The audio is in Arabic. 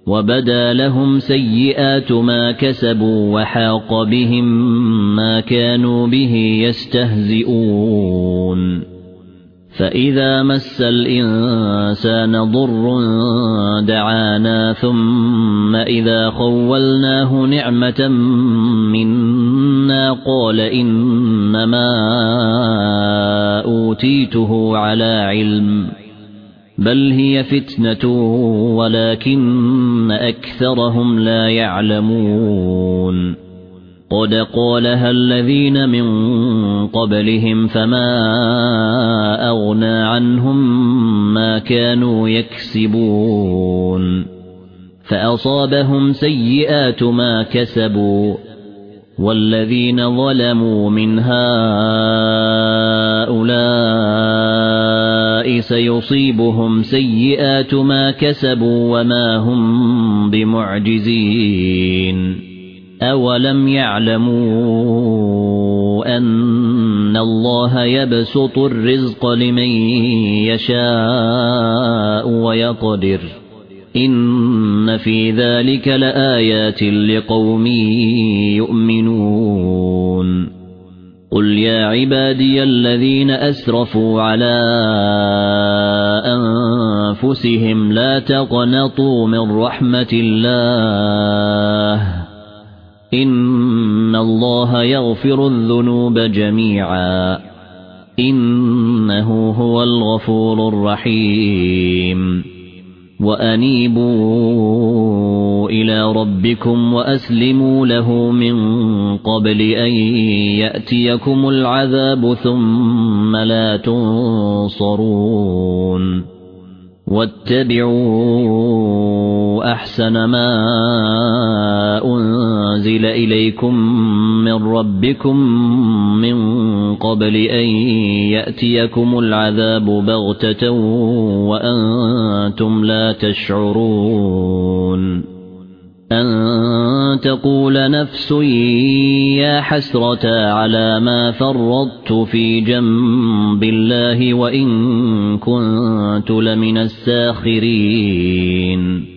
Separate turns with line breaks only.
وبدا لهم سيئات ما كسبوا وحاق بهم ما كانوا به يستهزئون فإذا مس الإنسان ضر دعانا ثم إذا خولناه نعمة منا قال إنما أوتيته على علم بل هي فتنة ولكن أكثرهم لا يعلمون قد قالها الذين من قبلهم فما أغنى عنهم ما كانوا يكسبون فأصابهم سيئات ما كسبوا والذين ظلموا من هؤلاء سيصيبهم سيئات ما كسبوا وما هم بمعجزين أولم يعلموا أن الله يبسط الرزق لمن يشاء ويقدر إن في ذلك لآيات لقوم يؤمنون قل يا عبادي الذين أسرفوا على أنفسهم لا تقنطوا من رحمة الله إن الله يغفر الذنوب جميعا إنه هو الغفور الرحيم وأنيبوا إلى ربكم وأسلموا له من قبل أن يأتيكم العذاب ثم لا تنصرون واتبعوا أحسن ما أنزل إليكم من ربكم من قبل أن يأتيكم العذاب بغتة وأنتم لا تشعرون أن تقول نفس يا حسرة على ما فرطت في جنب الله وإن كنت لمن الساخرين